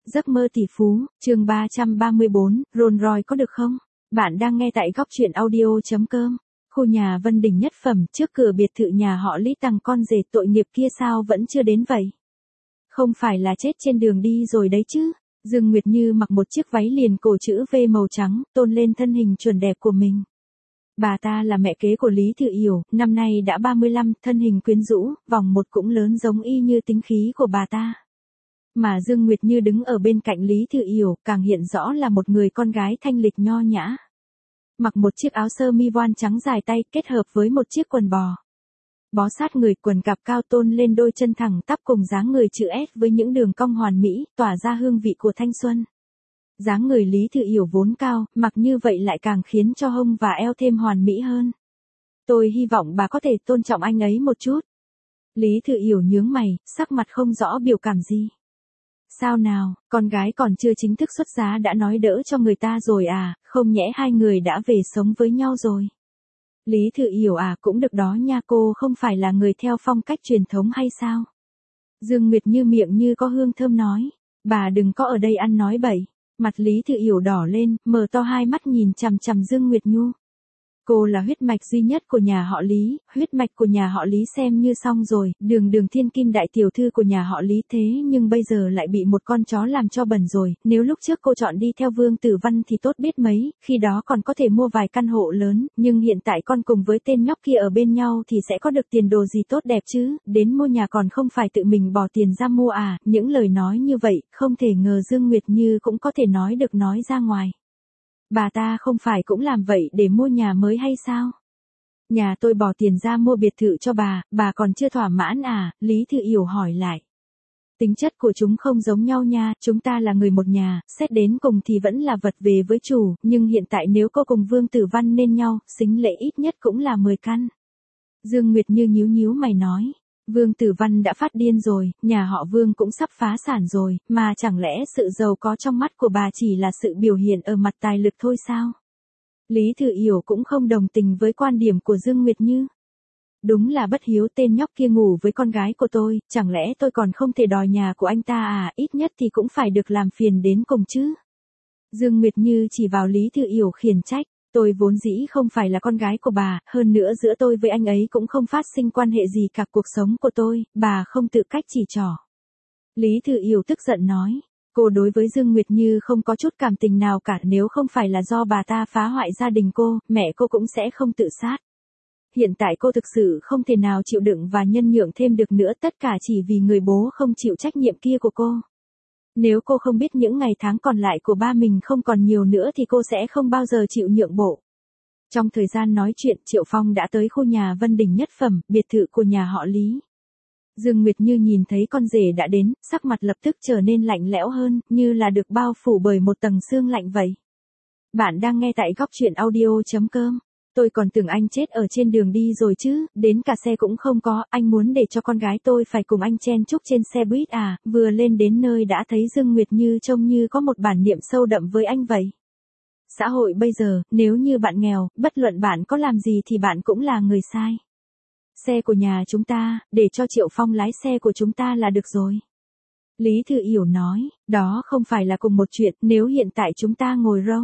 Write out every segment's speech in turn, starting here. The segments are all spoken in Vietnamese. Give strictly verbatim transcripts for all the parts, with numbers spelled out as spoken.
Giấc mơ tỷ phú, chương ba trăm ba mươi bốn, Rolls Royce có được không? Bạn đang nghe tại góc truyện audio chấm com. Khu nhà Vân Đình nhất phẩm, trước cửa biệt thự nhà họ Lý Tằng con rể tội nghiệp kia sao vẫn chưa đến vậy? Không phải là chết trên đường đi rồi đấy chứ? Dương Nguyệt Như mặc một chiếc váy liền cổ chữ V màu trắng, tôn lên thân hình chuẩn đẹp của mình. Bà ta là mẹ kế của Lý Thư Yểu, năm nay đã ba mươi lăm, thân hình quyến rũ, vòng một cũng lớn giống y như tính khí của bà ta. Mà Dương Nguyệt Như đứng ở bên cạnh Lý Thư Yểu, càng hiện rõ là một người con gái thanh lịch nho nhã. Mặc một chiếc áo sơ mi voan trắng dài tay kết hợp với một chiếc quần bò. Bó sát người, quần cạp cao tôn lên đôi chân thẳng tắp cùng dáng người chữ S với những đường cong hoàn mỹ, tỏa ra hương vị của thanh xuân. Dáng người Lý Thư Yểu vốn cao, mặc như vậy lại càng khiến cho hông và eo thêm hoàn mỹ hơn. Tôi hy vọng bà có thể tôn trọng anh ấy một chút. Lý Thư Yểu nhướng mày, sắc mặt không rõ biểu cảm gì. Sao nào, con gái còn chưa chính thức xuất giá đã nói đỡ cho người ta rồi à, không nhẽ hai người đã về sống với nhau rồi. Lý Thư Yểu à, cũng được đó nha, cô không phải là người theo phong cách truyền thống hay sao? Dương Nguyệt Như miệng như có hương thơm nói, bà đừng có ở đây ăn nói bậy. Mặt Lý Thư Yểu đỏ lên, mở to hai mắt nhìn chằm chằm Dương Nguyệt Nhu. Cô là huyết mạch duy nhất của nhà họ Lý, huyết mạch của nhà họ Lý xem như xong rồi, đường đường thiên kim đại tiểu thư của nhà họ Lý thế nhưng bây giờ lại bị một con chó làm cho bẩn rồi, nếu lúc trước cô chọn đi theo Vương Tử Văn thì tốt biết mấy, khi đó còn có thể mua vài căn hộ lớn, nhưng hiện tại con cùng với tên nhóc kia ở bên nhau thì sẽ có được tiền đồ gì tốt đẹp chứ, đến mua nhà còn không phải tự mình bỏ tiền ra mua à, những lời nói như vậy, không thể ngờ Dương Nguyệt Như cũng có thể nói được nói ra ngoài. Bà ta không phải cũng làm vậy để mua nhà mới hay sao? Nhà tôi bỏ tiền ra mua biệt thự cho bà, bà còn chưa thỏa mãn à? Lý Thư Yểu hỏi lại. Tính chất của chúng không giống nhau nha, chúng ta là người một nhà, xét đến cùng thì vẫn là vật về với chủ, nhưng hiện tại nếu cô cùng Vương Tử Văn nên nhau, sính lễ ít nhất cũng là mười căn. Dương Nguyệt Như nhíu nhíu mày nói. Vương Tử Văn đã phát điên rồi, nhà họ Vương cũng sắp phá sản rồi, mà chẳng lẽ sự giàu có trong mắt của bà chỉ là sự biểu hiện ở mặt tài lực thôi sao? Lý Thư Yểu cũng không đồng tình với quan điểm của Dương Nguyệt Như. Đúng là bất hiếu, tên nhóc kia ngủ với con gái của tôi, chẳng lẽ tôi còn không thể đòi nhà của anh ta à, ít nhất thì cũng phải được làm phiền đến cùng chứ? Dương Nguyệt Như chỉ vào Lý Thư Yểu khiển trách. Tôi vốn dĩ không phải là con gái của bà, hơn nữa giữa tôi với anh ấy cũng không phát sinh quan hệ gì cả, cuộc sống của tôi, bà không tự cách chỉ trỏ. Lý Thư Yểu tức giận nói, cô đối với Dương Nguyệt Như không có chút cảm tình nào cả, nếu không phải là do bà ta phá hoại gia đình cô, mẹ cô cũng sẽ không tự sát. Hiện tại cô thực sự không thể nào chịu đựng và nhân nhượng thêm được nữa, tất cả chỉ vì người bố không chịu trách nhiệm kia của cô. Nếu cô không biết những ngày tháng còn lại của ba mình không còn nhiều nữa thì cô sẽ không bao giờ chịu nhượng bộ. Trong thời gian nói chuyện, Triệu Phong đã tới khu nhà Vân Đình nhất phẩm, biệt thự của nhà họ Lý. Dương Nguyệt Như nhìn thấy con rể đã đến, sắc mặt lập tức trở nên lạnh lẽo hơn, như là được bao phủ bởi một tầng sương lạnh vậy. Bạn đang nghe tại góc truyện audio chấm com. Tôi còn tưởng anh chết ở trên đường đi rồi chứ, đến cả xe cũng không có, anh muốn để cho con gái tôi phải cùng anh chen chúc trên xe buýt à, vừa lên đến nơi đã thấy Dương Nguyệt Như trông như có một bản niệm sâu đậm với anh vậy. Xã hội bây giờ, nếu như bạn nghèo, bất luận bạn có làm gì thì bạn cũng là người sai. Xe của nhà chúng ta, để cho Triệu Phong lái xe của chúng ta là được rồi. Lý Thư Yểu nói, đó không phải là cùng một chuyện, nếu hiện tại chúng ta ngồi râu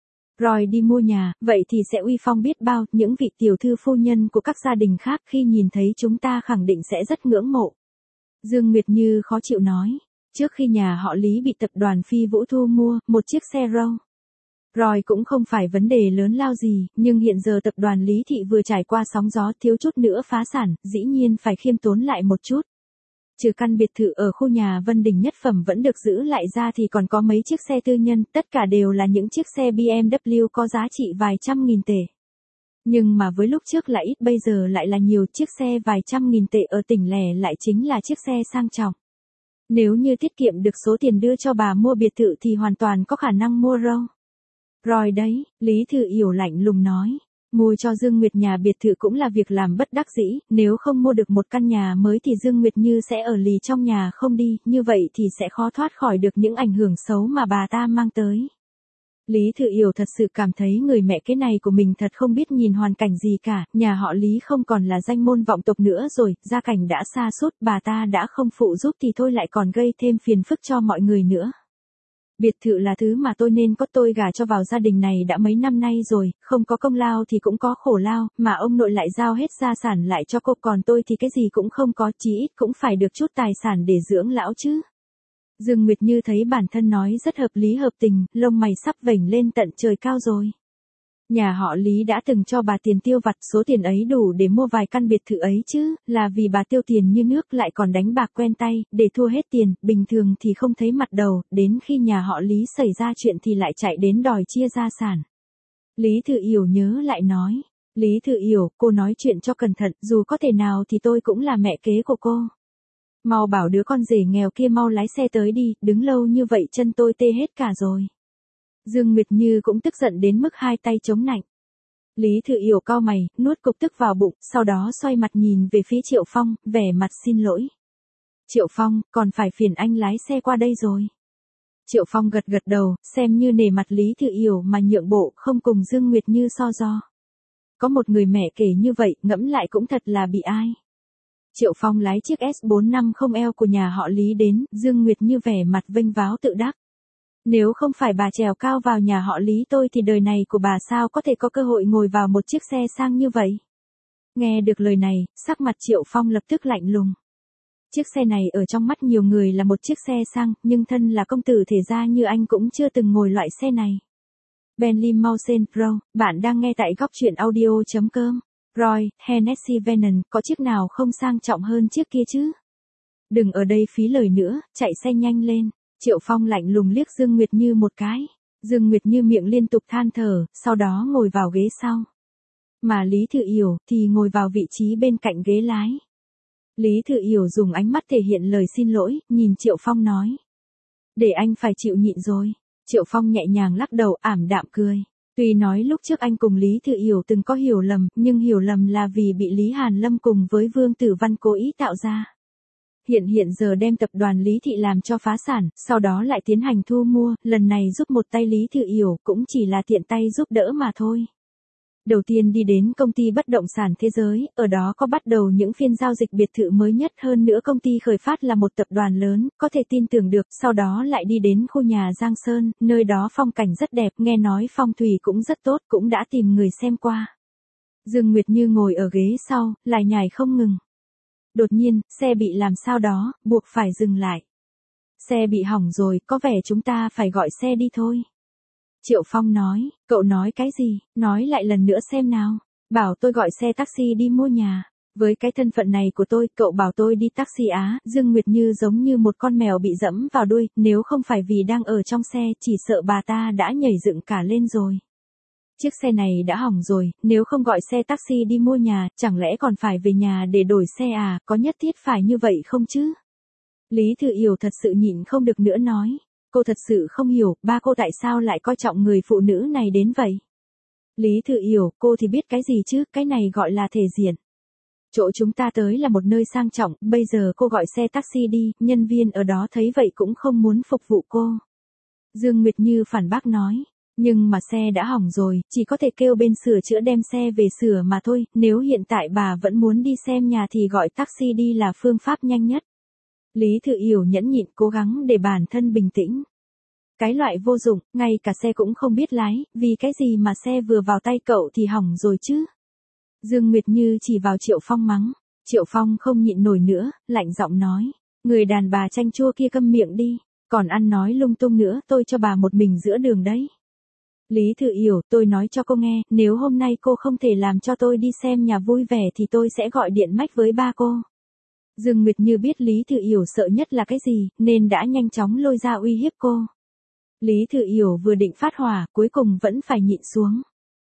rồi đi mua nhà, vậy thì sẽ uy phong biết bao, những vị tiểu thư phu nhân của các gia đình khác khi nhìn thấy chúng ta khẳng định sẽ rất ngưỡng mộ. Dương Nguyệt Như khó chịu nói, trước khi nhà họ Lý bị tập đoàn Phi Vũ thu mua, một chiếc xe Rolls Royce cũng không phải vấn đề lớn lao gì, nhưng hiện giờ tập đoàn Lý Thị vừa trải qua sóng gió thiếu chút nữa phá sản, dĩ nhiên phải khiêm tốn lại một chút. Trừ căn biệt thự ở khu nhà Vân Đình nhất phẩm vẫn được giữ lại ra thì còn có mấy chiếc xe tư nhân, tất cả đều là những chiếc xe bê em vê có giá trị vài trăm nghìn tệ. Nhưng mà với lúc trước là ít, bây giờ lại là nhiều, chiếc xe vài trăm nghìn tệ ở tỉnh lẻ lại chính là chiếc xe sang trọng. Nếu như tiết kiệm được số tiền đưa cho bà mua biệt thự thì hoàn toàn có khả năng mua Rolls Royce đấy, Lý Thư Yểu lạnh lùng nói. Mua cho Dương Nguyệt nhà biệt thự cũng là việc làm bất đắc dĩ, nếu không mua được một căn nhà mới thì Dương Nguyệt Như sẽ ở lì trong nhà không đi, như vậy thì sẽ khó thoát khỏi được những ảnh hưởng xấu mà bà ta mang tới. Lý Thư Yểu thật sự cảm thấy người mẹ kế này của mình thật không biết nhìn hoàn cảnh gì cả, nhà họ Lý không còn là danh môn vọng tộc nữa rồi, gia cảnh đã sa sút, bà ta đã không phụ giúp thì thôi lại còn gây thêm phiền phức cho mọi người nữa. Biệt thự là thứ mà tôi nên có, tôi gả cho vào gia đình này đã mấy năm nay rồi, không có công lao thì cũng có khổ lao, mà ông nội lại giao hết gia sản lại cho cô, còn tôi thì cái gì cũng không có, chí ít cũng phải được chút tài sản để dưỡng lão chứ. Dương Nguyệt Như thấy bản thân nói rất hợp lý hợp tình, lông mày sắp vểnh lên tận trời cao rồi. Nhà họ Lý đã từng cho bà tiền tiêu vặt, số tiền ấy đủ để mua vài căn biệt thự ấy chứ, là vì bà tiêu tiền như nước lại còn đánh bạc quen tay, để thua hết tiền, bình thường thì không thấy mặt đầu, đến khi nhà họ Lý xảy ra chuyện thì lại chạy đến đòi chia gia sản. Lý Thư Yểu nhớ lại nói, Lý Thư Yểu, cô nói chuyện cho cẩn thận, dù có thể nào thì tôi cũng là mẹ kế của cô. Mau bảo đứa con rể nghèo kia mau lái xe tới đi, đứng lâu như vậy chân tôi tê hết cả rồi. Dương Nguyệt Như cũng tức giận đến mức hai tay chống nạnh. Lý Thư Yểu cau mày, nuốt cục tức vào bụng, sau đó xoay mặt nhìn về phía Triệu Phong, vẻ mặt xin lỗi. Triệu Phong, còn phải phiền anh lái xe qua đây rồi. Triệu Phong gật gật đầu, xem như nể mặt Lý Thư Yểu mà nhượng bộ, không cùng Dương Nguyệt Như so đo. Có một người mẹ kể như vậy, ngẫm lại cũng thật là bị ai. Triệu Phong lái chiếc S bốn năm không L của nhà họ Lý đến, Dương Nguyệt Như vẻ mặt vênh váo tự đắc. Nếu không phải bà trèo cao vào nhà họ Lý tôi thì đời này của bà sao có thể có cơ hội ngồi vào một chiếc xe sang như vậy. Nghe được lời này, sắc mặt Triệu Phong lập tức lạnh lùng. Chiếc xe này ở trong mắt nhiều người là một chiếc xe sang, nhưng thân là công tử thể gia như anh cũng chưa từng ngồi loại xe này. Bentley Mulsanne Pro, bạn đang nghe tại góc truyện audio chấm com. Roy, Hennessy Venom, có chiếc nào không sang trọng hơn chiếc kia chứ? Đừng ở đây phí lời nữa, chạy xe nhanh lên. Triệu Phong lạnh lùng liếc Dương Nguyệt Như một cái. Dương Nguyệt Như miệng liên tục than thở, sau đó ngồi vào ghế sau. Mà Lý Thư Yểu thì ngồi vào vị trí bên cạnh ghế lái. Lý Thư Yểu dùng ánh mắt thể hiện lời xin lỗi, nhìn Triệu Phong nói. Để anh phải chịu nhịn rồi. Triệu Phong nhẹ nhàng lắc đầu, ảm đạm cười. Tuy nói lúc trước anh cùng Lý Thư Yểu từng có hiểu lầm, nhưng hiểu lầm là vì bị Lý Hàn Lâm cùng với Vương Tử Văn cố ý tạo ra. Hiện hiện giờ đem tập đoàn Lý Thị làm cho phá sản, sau đó lại tiến hành thu mua, lần này giúp một tay Lý Thư Yểu cũng chỉ là tiện tay giúp đỡ mà thôi. Đầu tiên đi đến công ty bất động sản thế giới, ở đó có bắt đầu những phiên giao dịch biệt thự mới nhất, hơn nữa công ty khởi phát là một tập đoàn lớn, có thể tin tưởng được, sau đó lại đi đến khu nhà Giang Sơn, nơi đó phong cảnh rất đẹp, nghe nói phong thủy cũng rất tốt, cũng đã tìm người xem qua. Dương Nguyệt Như ngồi ở ghế sau, lại nhảy không ngừng. Đột nhiên, xe bị làm sao đó, buộc phải dừng lại. Xe bị hỏng rồi, có vẻ chúng ta phải gọi xe đi thôi. Triệu Phong nói, cậu nói cái gì, nói lại lần nữa xem nào. Bảo tôi gọi xe taxi đi mua nhà. Với cái thân phận này của tôi, cậu bảo tôi đi taxi á. Dương Nguyệt Như giống như một con mèo bị dẫm vào đuôi, nếu không phải vì đang ở trong xe, chỉ sợ bà ta đã nhảy dựng cả lên rồi. Chiếc xe này đã hỏng rồi, nếu không gọi xe taxi đi mua nhà, chẳng lẽ còn phải về nhà để đổi xe à, có nhất thiết phải như vậy không chứ? Lý Thư Yểu thật sự nhịn không được nữa nói, cô thật sự không hiểu, ba cô tại sao lại coi trọng người phụ nữ này đến vậy? Lý Thư Yểu, cô thì biết cái gì chứ, cái này gọi là thể diện. Chỗ chúng ta tới là một nơi sang trọng, bây giờ cô gọi xe taxi đi, nhân viên ở đó thấy vậy cũng không muốn phục vụ cô. Dương Nguyệt Như phản bác nói. Nhưng mà xe đã hỏng rồi, chỉ có thể kêu bên sửa chữa đem xe về sửa mà thôi, nếu hiện tại bà vẫn muốn đi xem nhà thì gọi taxi đi là phương pháp nhanh nhất. Lý Thư Yểu nhẫn nhịn cố gắng để bản thân bình tĩnh. Cái loại vô dụng, ngay cả xe cũng không biết lái, vì cái gì mà xe vừa vào tay cậu thì hỏng rồi chứ. Dương Nguyệt Như chỉ vào Triệu Phong mắng, Triệu Phong không nhịn nổi nữa, lạnh giọng nói, người đàn bà chanh chua kia câm miệng đi, còn ăn nói lung tung nữa tôi cho bà một mình giữa đường đấy. Lý Thư Yểu, tôi nói cho cô nghe, nếu hôm nay cô không thể làm cho tôi đi xem nhà vui vẻ thì tôi sẽ gọi điện mách với ba cô. Dương Nguyệt Như biết Lý Thư Yểu sợ nhất là cái gì, nên đã nhanh chóng lôi ra uy hiếp cô. Lý Thư Yểu vừa định phát hỏa, cuối cùng vẫn phải nhịn xuống.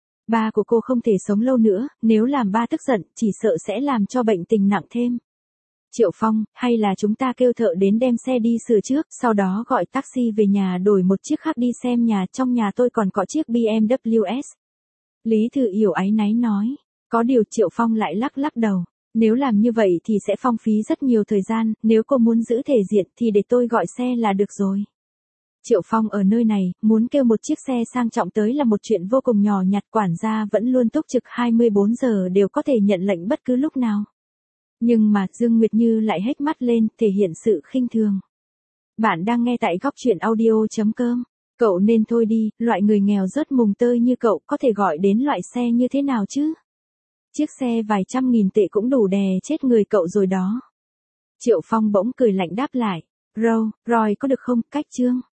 Ba của cô không thể sống lâu nữa, nếu làm ba tức giận, chỉ sợ sẽ làm cho bệnh tình nặng thêm. Triệu Phong, hay là chúng ta kêu thợ đến đem xe đi sửa trước, sau đó gọi taxi về nhà đổi một chiếc khác đi xem nhà, trong nhà tôi còn có chiếc bê em vê ét. Lý Thư Yểu áy náy nói, có điều Triệu Phong lại lắc lắc đầu, nếu làm như vậy thì sẽ phong phí rất nhiều thời gian, nếu cô muốn giữ thể diện thì để tôi gọi xe là được rồi. Triệu Phong ở nơi này, muốn kêu một chiếc xe sang trọng tới là một chuyện vô cùng nhỏ nhặt, quản gia vẫn luôn túc trực hai mươi bốn giờ đều có thể nhận lệnh bất cứ lúc nào. Nhưng mà Dương Nguyệt Như lại hét mắt lên, thể hiện sự khinh thường. Bạn đang nghe tại góc chuyện audio.com. Cậu nên thôi đi, loại người nghèo rớt mùng tơi như cậu có thể gọi đến loại xe như thế nào chứ? Chiếc xe vài trăm nghìn tệ cũng đủ đè chết người cậu rồi đó. Triệu Phong bỗng cười lạnh đáp lại. Rolls Royce có được không, cách chương?